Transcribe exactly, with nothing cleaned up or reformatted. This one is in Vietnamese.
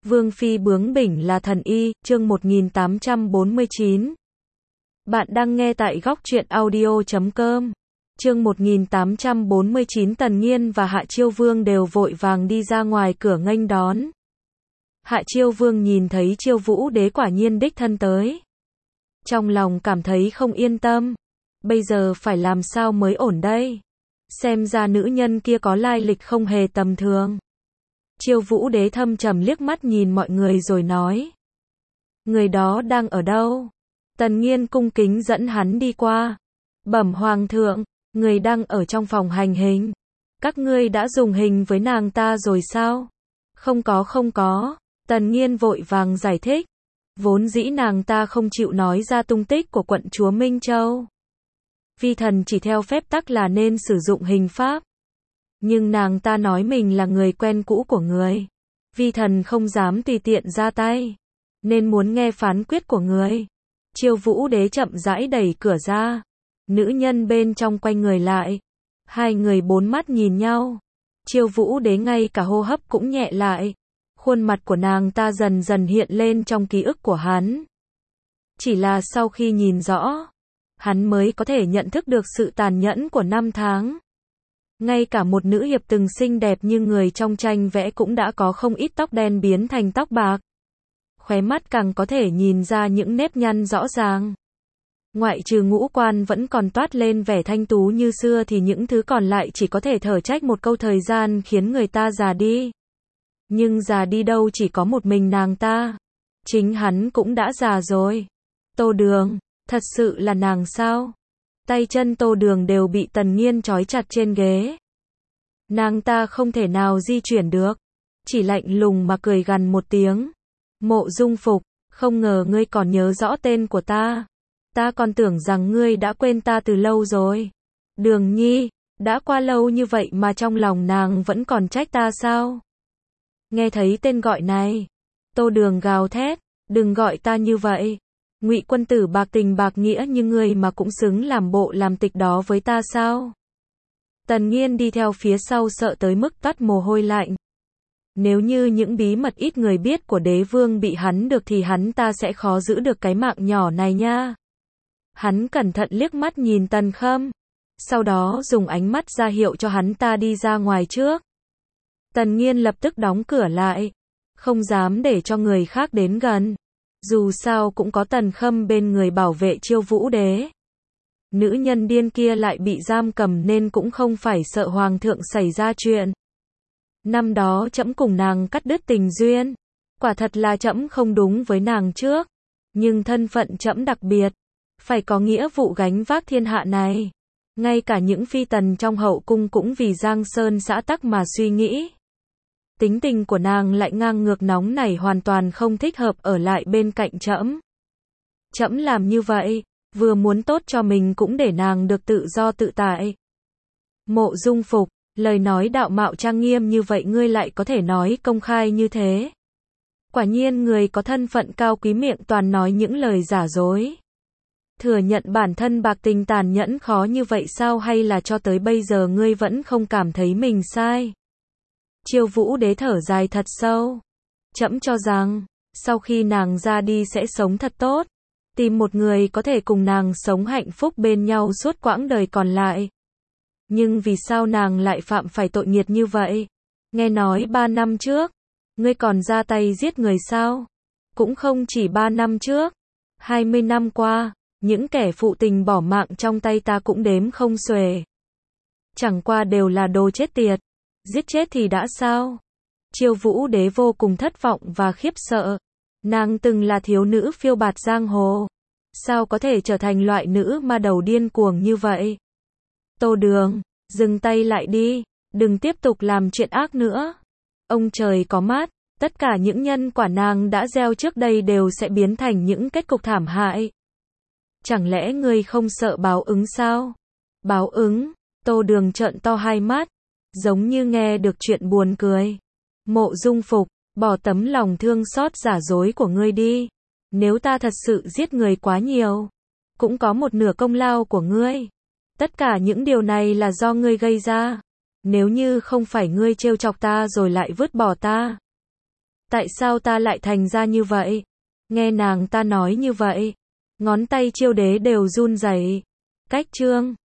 Vương phi bướng bỉnh là thần y, chương một nghìn tám trăm bốn mươi chín. Bạn đang nghe tại góc truyện audio chấm com. Chương một nghìn tám trăm bốn mươi chín. Tần Nghiên và Hạ Chiêu Vương đều vội vàng đi ra ngoài cửa nghênh đón. Hạ Chiêu Vương nhìn thấy Chiêu Vũ Đế quả nhiên đích thân tới, trong lòng cảm thấy không yên tâm. Bây giờ phải làm sao mới ổn đây? Xem ra nữ nhân kia có lai lịch không hề tầm thường. Chiêu Vũ Đế thâm trầm liếc mắt nhìn mọi người rồi nói: người đó đang ở đâu? Tần Nghiên cung kính dẫn hắn đi qua. Bẩm hoàng thượng, người đang ở trong phòng hành hình. Các ngươi đã dùng hình với nàng ta rồi sao? Không có không có. Tần Nghiên vội vàng giải thích. Vốn dĩ nàng ta không chịu nói ra tung tích của quận chúa Minh Châu. Vi thần chỉ theo phép tắc là nên sử dụng hình pháp. Nhưng nàng ta nói mình là người quen cũ của người. Vi thần không dám tùy tiện ra tay, nên muốn nghe phán quyết của người. Chiêu Vũ Đế chậm rãi đẩy cửa ra. Nữ nhân bên trong quay người lại. Hai người bốn mắt nhìn nhau. Chiêu Vũ Đế ngay cả hô hấp cũng nhẹ lại. Khuôn mặt của nàng ta dần dần hiện lên trong ký ức của hắn. Chỉ là sau khi nhìn rõ, hắn mới có thể nhận thức được sự tàn nhẫn của năm tháng. Ngay cả một nữ hiệp từng xinh đẹp như người trong tranh vẽ cũng đã có không ít tóc đen biến thành tóc bạc. Khóe mắt càng có thể nhìn ra những nếp nhăn rõ ràng. Ngoại trừ ngũ quan vẫn còn toát lên vẻ thanh tú như xưa thì những thứ còn lại chỉ có thể thở trách một câu thời gian khiến người ta già đi. Nhưng già đi đâu chỉ có một mình nàng ta. Chính hắn cũng đã già rồi. Tô Đường, thật sự là nàng sao? Tay chân Tô Đường đều bị Tần Nghiên trói chặt trên ghế. Nàng ta không thể nào di chuyển được, chỉ lạnh lùng mà cười gằn một tiếng. Mộ Dung Phục, không ngờ ngươi còn nhớ rõ tên của ta. Ta còn tưởng rằng ngươi đã quên ta từ lâu rồi. Đường Nhi, đã qua lâu như vậy mà trong lòng nàng vẫn còn trách ta sao? Nghe thấy tên gọi này, Tô Đường gào thét, đừng gọi ta như vậy. Ngụy quân tử bạc tình bạc nghĩa như ngươi mà cũng xứng làm bộ làm tịch đó với ta sao? Tần Nghiên đi theo phía sau sợ tới mức toát mồ hôi lạnh. Nếu như những bí mật ít người biết của đế vương bị hắn được thì hắn ta sẽ khó giữ được cái mạng nhỏ này nha. Hắn cẩn thận liếc mắt nhìn Tần Khâm, sau đó dùng ánh mắt ra hiệu cho hắn ta đi ra ngoài trước. Tần Nghiên lập tức đóng cửa lại, không dám để cho người khác đến gần. Dù sao cũng có Tần Khâm bên người bảo vệ Chiêu Vũ Đế. Nữ nhân điên kia lại bị giam cầm nên cũng không phải sợ hoàng thượng xảy ra chuyện. Năm đó trẫm cùng nàng cắt đứt tình duyên, quả thật là trẫm không đúng với nàng trước, nhưng thân phận trẫm đặc biệt, phải có nghĩa vụ gánh vác thiên hạ này. Ngay cả những phi tần trong hậu cung cũng vì Giang Sơn xã tắc mà suy nghĩ. Tính tình của nàng lại ngang ngược nóng nảy, hoàn toàn không thích hợp ở lại bên cạnh trẫm. Trẫm làm như vậy, vừa muốn tốt cho mình cũng để nàng được tự do tự tại. Mộ Dung Phục, lời nói đạo mạo trang nghiêm như vậy ngươi lại có thể nói công khai như thế. Quả nhiên người có thân phận cao quý miệng toàn nói những lời giả dối. Thừa nhận bản thân bạc tình tàn nhẫn khó như vậy sao, hay là cho tới bây giờ ngươi vẫn không cảm thấy mình sai? Chiêu Vũ Đế thở dài thật sâu. Trẫm cho rằng, sau khi nàng ra đi sẽ sống thật tốt. Tìm một người có thể cùng nàng sống hạnh phúc bên nhau suốt quãng đời còn lại. Nhưng vì sao nàng lại phạm phải tội nghiệt như vậy? Nghe nói ba năm trước, ngươi còn ra tay giết người sao? Cũng không chỉ ba năm trước. Hai mươi năm qua, những kẻ phụ tình bỏ mạng trong tay ta cũng đếm không xuể. Chẳng qua đều là đồ chết tiệt. Giết chết thì đã sao? Chiêu Vũ Đế vô cùng thất vọng và khiếp sợ. Nàng từng là thiếu nữ phiêu bạt giang hồ, sao có thể trở thành loại nữ ma đầu điên cuồng như vậy? Tô Đường, dừng tay lại đi, đừng tiếp tục làm chuyện ác nữa. Ông trời có mắt, tất cả những nhân quả nàng đã gieo trước đây đều sẽ biến thành những kết cục thảm hại. Chẳng lẽ ngươi không sợ báo ứng sao? Báo ứng? Tô Đường trợn to hai mắt, giống như nghe được chuyện buồn cười. Mộ Dung Phục, bỏ tấm lòng thương xót giả dối của ngươi đi. Nếu ta thật sự giết người quá nhiều, cũng có một nửa công lao của ngươi. Tất cả những điều này là do ngươi gây ra. Nếu như không phải ngươi trêu chọc ta rồi lại vứt bỏ ta, Tại sao ta lại thành ra như vậy? Nghe nàng ta nói như vậy, ngón tay Chiêu Đế đều run rẩy. Cách chương